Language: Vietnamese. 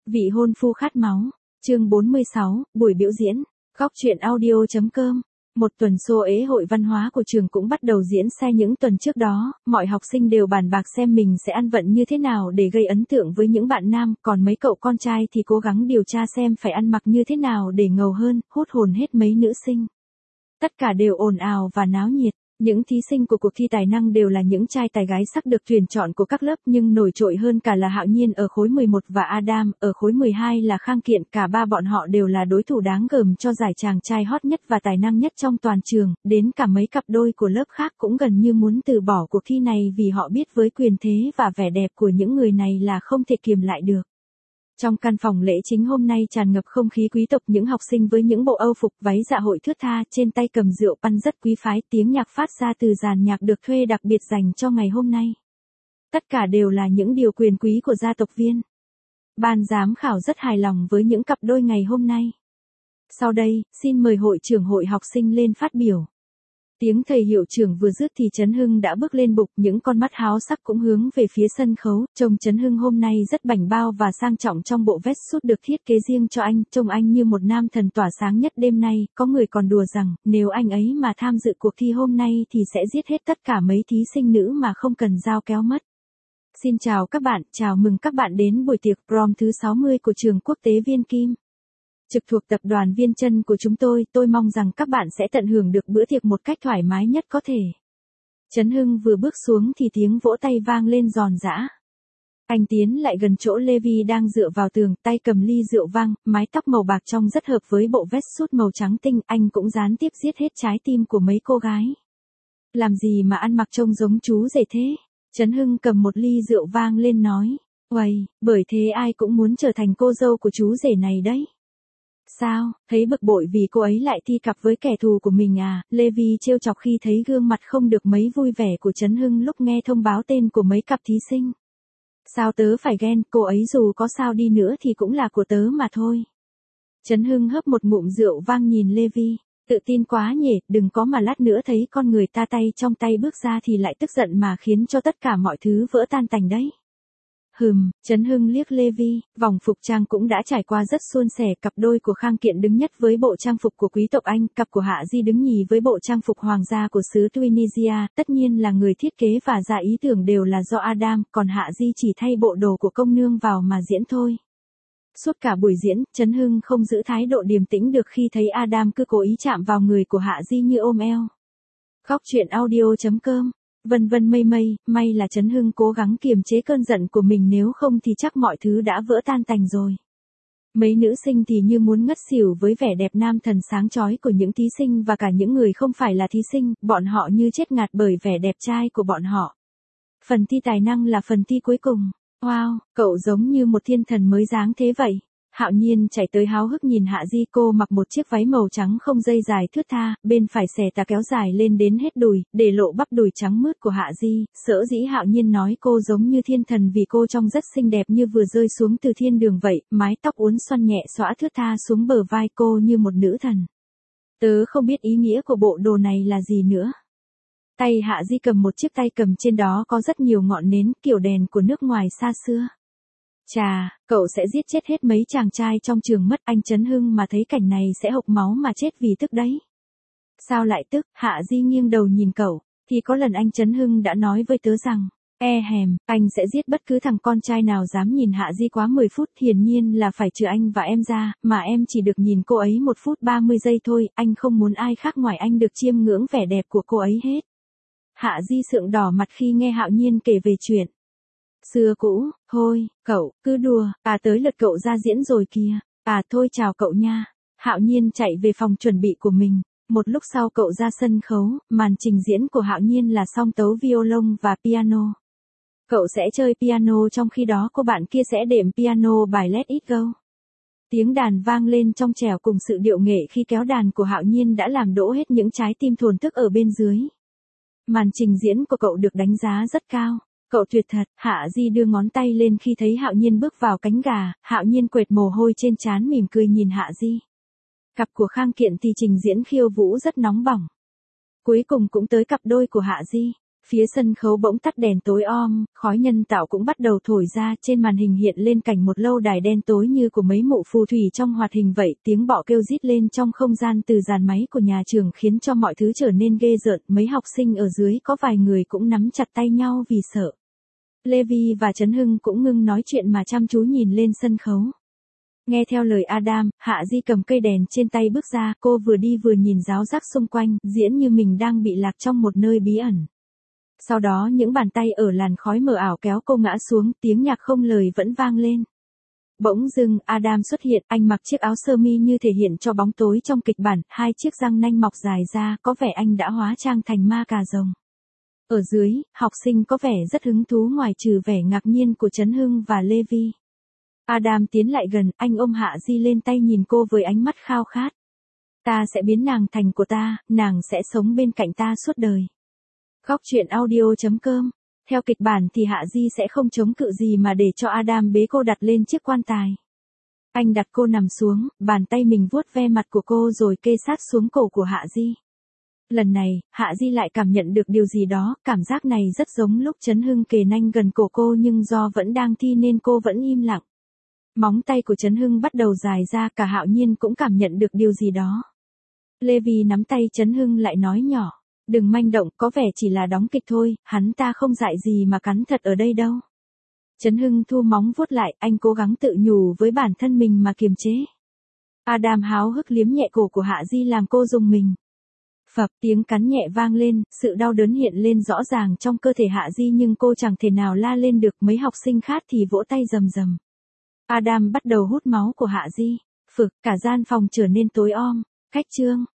Vị hôn phu khát máu, chương 46, buổi biểu diễn, góc truyện audio.com. Một tuần xô ế hội văn hóa của trường cũng bắt đầu diễn xe những tuần trước đó, mọi học sinh đều bàn bạc xem mình sẽ ăn vận như thế nào để gây ấn tượng với những bạn nam, còn mấy cậu con trai thì cố gắng điều tra xem phải ăn mặc như thế nào để ngầu hơn, hút hồn hết mấy nữ sinh. Tất cả đều ồn ào và náo nhiệt. Những thí sinh của cuộc thi tài năng đều là những trai tài gái sắc được tuyển chọn của các lớp, nhưng nổi trội hơn cả là Hạo Nhiên ở khối 11 và Adam ở khối 12 là Khang Kiện. Cả ba bọn họ đều là đối thủ đáng gờm cho giải chàng trai hot nhất và tài năng nhất trong toàn trường, đến cả mấy cặp đôi của lớp khác cũng gần như muốn từ bỏ cuộc thi này vì họ biết với quyền thế và vẻ đẹp của những người này là không thể kiềm lại được. Trong căn phòng lễ chính hôm nay tràn ngập không khí quý tộc, những học sinh với những bộ âu phục váy dạ hội thướt tha, trên tay cầm rượu pan rất quý phái, tiếng nhạc phát ra từ dàn nhạc được thuê đặc biệt dành cho ngày hôm nay. Tất cả đều là những điều quyền quý của gia tộc Viên. Ban giám khảo rất hài lòng với những cặp đôi ngày hôm nay. Sau đây, xin mời hội trưởng hội học sinh lên phát biểu. Tiếng thầy hiệu trưởng vừa dứt thì Trấn Hưng đã bước lên bục, những con mắt háo sắc cũng hướng về phía sân khấu. Trông Trấn Hưng hôm nay rất bảnh bao và sang trọng trong bộ vest suit được thiết kế riêng cho anh, trông anh như một nam thần tỏa sáng nhất đêm nay. Có người còn đùa rằng, nếu anh ấy mà tham dự cuộc thi hôm nay thì sẽ giết hết tất cả mấy thí sinh nữ mà không cần dao kéo mất. Xin chào các bạn, chào mừng các bạn đến buổi tiệc prom thứ 60 của trường quốc tế Viên Kim. Trực thuộc tập đoàn Viên Chân của chúng tôi mong rằng các bạn sẽ tận hưởng được bữa tiệc một cách thoải mái nhất có thể. Trấn Hưng vừa bước xuống thì tiếng vỗ tay vang lên giòn giã. Anh tiến lại gần chỗ Levi đang dựa vào tường, tay cầm ly rượu vang, mái tóc màu bạc trông rất hợp với bộ vest suit màu trắng tinh, anh cũng gián tiếp giết hết trái tim của mấy cô gái. Làm gì mà ăn mặc trông giống chú rể thế? Trấn Hưng cầm một ly rượu vang lên nói. Uầy, bởi thế ai cũng muốn trở thành cô dâu của chú rể này đấy. Sao, thấy bực bội vì cô ấy lại thi cặp với kẻ thù của mình à? Levi trêu chọc khi thấy gương mặt không được mấy vui vẻ của Trấn Hưng lúc nghe thông báo tên của mấy cặp thí sinh. Sao tớ phải ghen, cô ấy dù có sao đi nữa thì cũng là của tớ mà thôi. Trấn Hưng hớp một ngụm rượu vang nhìn Levi, tự tin quá nhỉ, đừng có mà lát nữa thấy con người ta tay trong tay bước ra thì lại tức giận mà khiến cho tất cả mọi thứ vỡ tan tành đấy. Trấn Hưng liếc Levi, vòng phục trang cũng đã trải qua rất suôn sẻ, cặp đôi của Khang Kiện đứng nhất với bộ trang phục của quý tộc Anh, cặp của Hạ Di đứng nhì với bộ trang phục hoàng gia của xứ Tunisia, tất nhiên là người thiết kế và ra ý tưởng đều là do Adam, còn Hạ Di chỉ thay bộ đồ của công nương vào mà diễn thôi. Suốt cả buổi diễn, Trấn Hưng không giữ thái độ điềm tĩnh được khi thấy Adam cứ cố ý chạm vào người của Hạ Di như ôm eo. Góc truyện audio.com. Vân vân mây mây, may là Trấn Hưng cố gắng kiềm chế cơn giận của mình, nếu không thì chắc mọi thứ đã vỡ tan tành rồi. Mấy nữ sinh thì như muốn ngất xỉu với vẻ đẹp nam thần sáng chói của những thí sinh và cả những người không phải là thí sinh, bọn họ như chết ngạt bởi vẻ đẹp trai của bọn họ. Phần thi tài năng là phần thi cuối cùng. Wow, cậu giống như một thiên thần mới giáng thế vậy. Hạo Nhiên chạy tới háo hức nhìn Hạ Di, cô mặc một chiếc váy màu trắng không dây dài thướt tha, bên phải xẻ tà kéo dài lên đến hết đùi, để lộ bắp đùi trắng mướt của Hạ Di. Sở dĩ Hạo Nhiên nói cô giống như thiên thần vì cô trông rất xinh đẹp như vừa rơi xuống từ thiên đường vậy, mái tóc uốn xoăn nhẹ xõa thướt tha xuống bờ vai cô như một nữ thần. Tớ không biết ý nghĩa của bộ đồ này là gì nữa. Tay Hạ Di cầm một chiếc tay cầm, trên đó có rất nhiều ngọn nến, kiểu đèn của nước ngoài xa xưa. Chà, cậu sẽ giết chết hết mấy chàng trai trong trường mất, anh Trấn Hưng mà thấy cảnh này sẽ hộc máu mà chết vì tức đấy. Sao lại tức? Hạ Di nghiêng đầu nhìn cậu, thì có lần anh Trấn Hưng đã nói với tớ rằng, anh sẽ giết bất cứ thằng con trai nào dám nhìn Hạ Di quá 10 phút, hiển nhiên là phải trừ anh và em ra, mà em chỉ được nhìn cô ấy 1 phút 30 giây thôi, anh không muốn ai khác ngoài anh được chiêm ngưỡng vẻ đẹp của cô ấy hết. Hạ Di sượng đỏ mặt khi nghe Hạo Nhiên kể về chuyện xưa cũ. Thôi, cậu, cứ đùa, tới lượt cậu ra diễn rồi kìa. Thôi chào cậu nha. Hạo Nhiên chạy về phòng chuẩn bị của mình. Một lúc sau cậu ra sân khấu, màn trình diễn của Hạo Nhiên là song tấu violon và piano. Cậu sẽ chơi piano trong khi đó cô bạn kia sẽ đệm piano bài Let It Go. Tiếng đàn vang lên trong trẻo cùng sự điệu nghệ khi kéo đàn của Hạo Nhiên đã làm đổ hết những trái tim thổn thức ở bên dưới. Màn trình diễn của cậu được đánh giá rất cao. Cậu tuyệt thật. Hạ Di đưa ngón tay lên khi thấy Hạo Nhiên bước vào cánh gà, Hạo Nhiên quệt mồ hôi trên trán mỉm cười nhìn Hạ Di. Cặp của Khang Kiện thì trình diễn khiêu vũ rất nóng bỏng. Cuối cùng cũng tới cặp đôi của Hạ Di. Phía sân khấu bỗng tắt đèn tối om, khói nhân tạo cũng bắt đầu thổi ra, trên màn hình hiện lên cảnh một lâu đài đen tối như của mấy mụ phù thủy trong hoạt hình vậy, tiếng bọ kêu rít lên trong không gian từ dàn máy của nhà trường khiến cho mọi thứ trở nên ghê rợn, mấy học sinh ở dưới có vài người cũng nắm chặt tay nhau vì sợ. Levi và Trấn Hưng cũng ngưng nói chuyện mà chăm chú nhìn lên sân khấu. Nghe theo lời Adam, Hạ Di cầm cây đèn trên tay bước ra, cô vừa đi vừa nhìn ráo rác xung quanh, diễn như mình đang bị lạc trong một nơi bí ẩn. Sau đó những bàn tay ở làn khói mờ ảo kéo cô ngã xuống, tiếng nhạc không lời vẫn vang lên. Bỗng dưng, Adam xuất hiện, anh mặc chiếc áo sơ mi như thể hiện cho bóng tối trong kịch bản, hai chiếc răng nanh mọc dài ra, có vẻ anh đã hóa trang thành ma cà rồng. Ở dưới, học sinh có vẻ rất hứng thú ngoài trừ vẻ ngạc nhiên của Trấn Hưng và Levi. Adam tiến lại gần, anh ôm Hạ Di lên tay nhìn cô với ánh mắt khao khát. Ta sẽ biến nàng thành của ta, nàng sẽ sống bên cạnh ta suốt đời. Góc truyện audio.com. Theo kịch bản thì Hạ Di sẽ không chống cự gì mà để cho Adam bế cô đặt lên chiếc quan tài. Anh đặt cô nằm xuống, bàn tay mình vuốt ve mặt của cô rồi kê sát xuống cổ của Hạ Di. Lần này, Hạ Di lại cảm nhận được điều gì đó, cảm giác này rất giống lúc Trấn Hưng kề nanh gần cổ cô nhưng do vẫn đang thi nên cô vẫn im lặng. Móng tay của Trấn Hưng bắt đầu dài ra, cả Hạo Nhiên cũng cảm nhận được điều gì đó. Levi nắm tay Trấn Hưng lại nói nhỏ. Đừng manh động, có vẻ chỉ là đóng kịch thôi, hắn ta không dại gì mà cắn thật ở đây đâu. Trấn Hưng thu móng vuốt lại, anh cố gắng tự nhủ với bản thân mình mà kiềm chế. Adam háo hức liếm nhẹ cổ của Hạ Di làm cô rùng mình. Phập, tiếng cắn nhẹ vang lên, sự đau đớn hiện lên rõ ràng trong cơ thể Hạ Di nhưng cô chẳng thể nào la lên được, mấy học sinh khác thì vỗ tay rầm rầm. Adam bắt đầu hút máu của Hạ Di. Phực, cả gian phòng trở nên tối om. Cách chương.